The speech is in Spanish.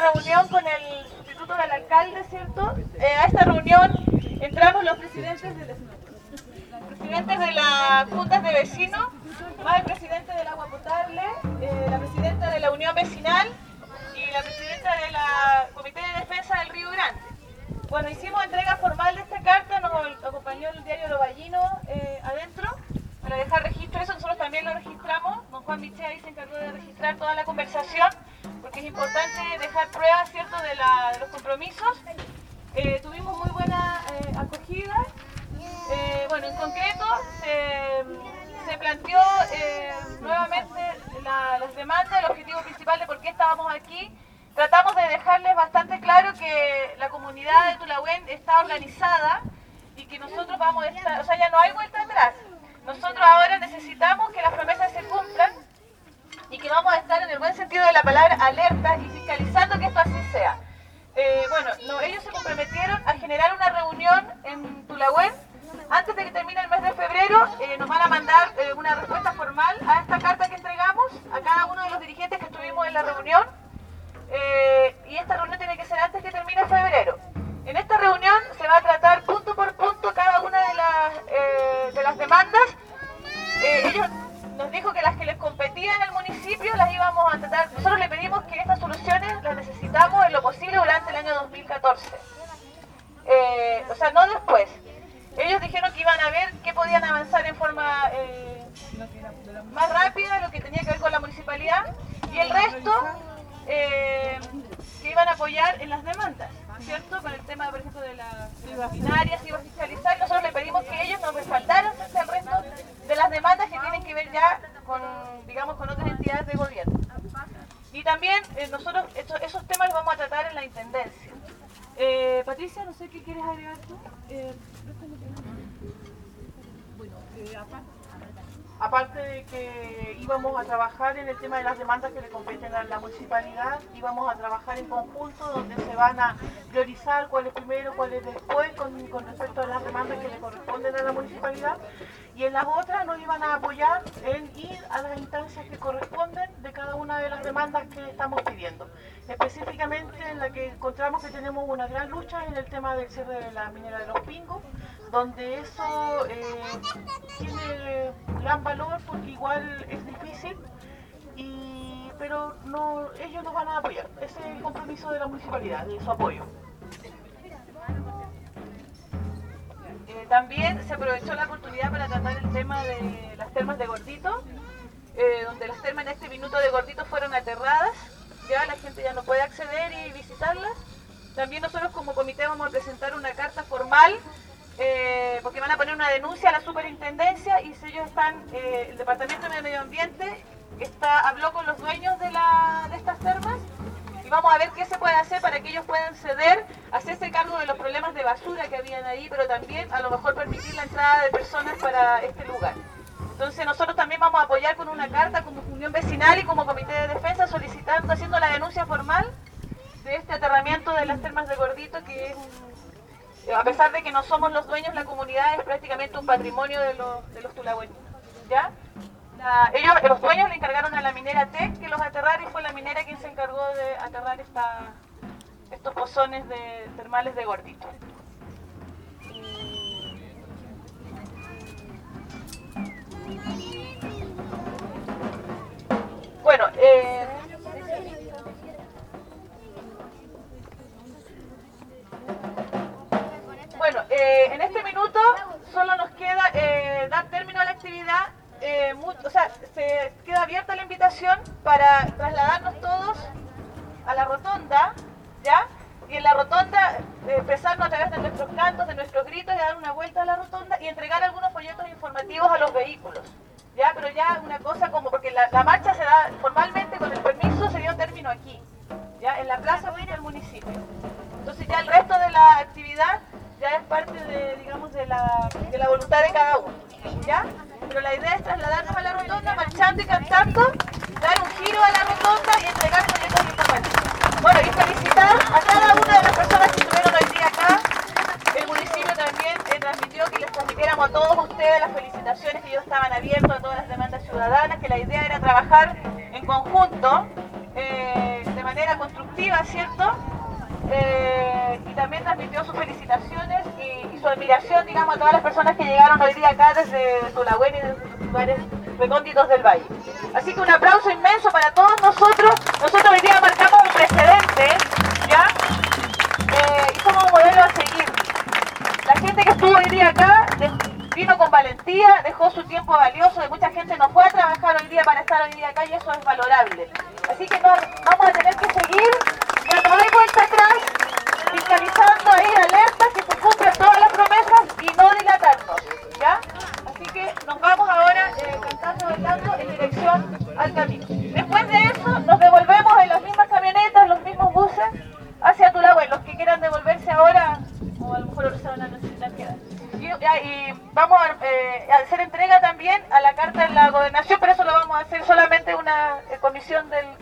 reunión con el sustituto del alcalde, ¿cierto? A esta reunión entramos los presidentes de las juntas de vecinos, más el presidente del agua potable, la presidenta de la unión vecinal y la presidenta del comité de defensa del Río Grande. Bueno, hicimos entrega formal de esta carta, nos acompañó el diario Loballino adentro para dejar registro de eso. Nosotros también lo registramos, don Juan Michel ahí se encargó de registrar toda la conversación, porque es importante dejar pruebas, ¿cierto?, de los compromisos. Tuvimos muy buena acogida. Bueno, en concreto se planteó nuevamente las demandas, el objetivo principal de por qué estábamos aquí. Tratamos de dejarles bastante claro que la comunidad de Tulahuén está organizada y que nosotros vamos a estar, o sea, ya no hay vuelta atrás. Nosotros ahora necesitamos que las promesas se cumplan y que vamos a estar en el buen sentido de la palabra alertas y fiscalizando que esto así sea. Ellos se comprometieron a generar una reunión en Tulahuén antes de que termine el mes de febrero. Nos van a mandar una respuesta formal a esta carta que entregamos a cada uno de los dirigentes que estuvimos en la reunión. Y esta reunión tiene que ser antes que termine febrero. En esta reunión se va a tratar punto por punto cada una de las demandas. Ellos nos dijo que las que les competían al municipio las íbamos a tratar. Nosotros le pedimos que estas soluciones las necesitamos en lo posible durante el año 2014. O sea, no después. Ellos dijeron que iban a ver qué podían avanzar en forma más rápida, lo que tenía que ver con la municipalidad, y el resto que iban a apoyar en las demandas, ¿cierto? Con el tema, por ejemplo, de las binarias, iba a fiscalizar. Nosotros le pedimos que ellos nos respaldaran frente al resto de las demandas que tienen que ver ya con, digamos, con otras entidades de gobierno. Y también nosotros esos temas los vamos a tratar en la intendencia. Patricia, no sé qué quieres agregar tú. Aparte de que íbamos a trabajar en el tema de las demandas que le competen a la municipalidad, íbamos a trabajar en conjunto donde se van a priorizar cuál es primero, cuál es después con respecto a las demandas que le corresponden a la municipalidad, y en las otras nos iban a apoyar en ir a las instancias que corresponden de cada una de las demandas que estamos pidiendo. Específicamente en la que encontramos que tenemos una gran lucha en el tema del cierre de la minera de Los Pingos, donde eso tiene gran valor porque igual es difícil, pero no, ellos nos van a apoyar. Ese es el compromiso de la municipalidad, de su apoyo. También se aprovechó la oportunidad para tratar el tema de las termas de Gordito, donde las termas en este minuto de Gordito fueron aterradas. Ya la gente ya no puede acceder y visitarlas. También nosotros como comité vamos a presentar una carta formal porque van a poner una denuncia a la superintendencia, y si ellos están, el departamento de medio ambiente habló con los dueños de estas termas, y vamos a ver qué se puede hacer para que ellos puedan ceder, hacerse cargo de los problemas de basura que habían ahí, pero también a lo mejor permitir la entrada de personas para este lugar. Entonces nosotros también vamos a apoyar con una carta como unión vecinal y como comité de defensa, solicitando, haciendo la denuncia formal de este aterramiento de las termas de Gordito, que es a pesar de que no somos los dueños, la comunidad es prácticamente un patrimonio de los tulahueños, ¿ya? Los dueños le encargaron a la minera TEC que los aterrara, y fue la minera quien se encargó de aterrar estos pozones termales de Gordito. Bueno, en este minuto solo nos queda dar término a la actividad. Se queda abierta la invitación para trasladarnos todos a la rotonda, ¿ya? Y en la rotonda expresarnos a través de nuestros cantos, de nuestros gritos, y dar una vuelta a la rotonda y entregar algunos folletos informativos a los vehículos, ¿ya? Pero ya una cosa como, porque la marcha se da formalmente, con el permiso se dio término aquí, ¿ya? En la plaza del municipio. Entonces ya el resto de la actividad ya es parte de, digamos, de la voluntad de cada uno, ¿ya? Pero la idea es trasladarnos a la rotonda marchando y cantando, dar un giro a la rotonda y entregar folletos informativos. Bueno, y felicitar a cada una de las personas que estuvieron hoy día acá. El municipio también transmitió que les transmitiéramos a todos ustedes las felicitaciones, que ellos estaban abiertos a todas las demandas ciudadanas, que la idea era trabajar en conjunto de manera constructiva. arriba, ¿cierto? Y también transmitió sus felicitaciones y su admiración, digamos, a todas las personas que llegaron hoy día acá desde Tulahuén y desde sus lugares recónditos del valle. Así que un aplauso inmenso para todos nosotros. Nosotros hoy día marcamos un precedente, ¿ya? Y somos un modelo a seguir. La gente que estuvo hoy día acá vino con valentía, dejó su tiempo valioso, y mucha gente no fue a trabajar hoy día para estar hoy día acá, y eso es valorable. Así que vamos a tener que seguir, ya no hay vuelta atrás, fiscalizando ahí, alerta, que se cumplan todas las promesas y no dilatarnos, ¿ya? Así que nos vamos ahora cantando, bailando en dirección al camino. Después de eso nos devolvemos en las mismas camionetas, los mismos buses, hacia Tulahuén. Los que quieran devolverse ahora, o a lo mejor se van a necesitar quedar. Y vamos a hacer entrega también a la carta de la gobernación, pero eso lo vamos a hacer solamente una comisión del